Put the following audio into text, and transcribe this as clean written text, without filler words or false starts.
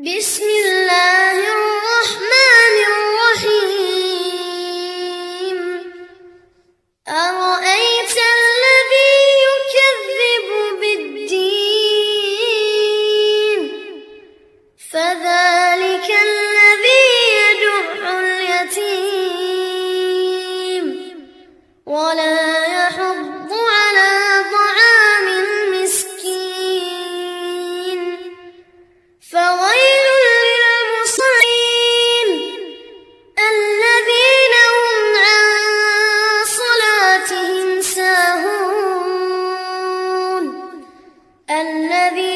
بسم الله الرحمن الرحيم أرأيت الذي يكذب بالدين فذلك الذي يدع اليتيم ولا يحض على طعام المسكين فويل للمصلين الذين هم عن صلاتهم ساهون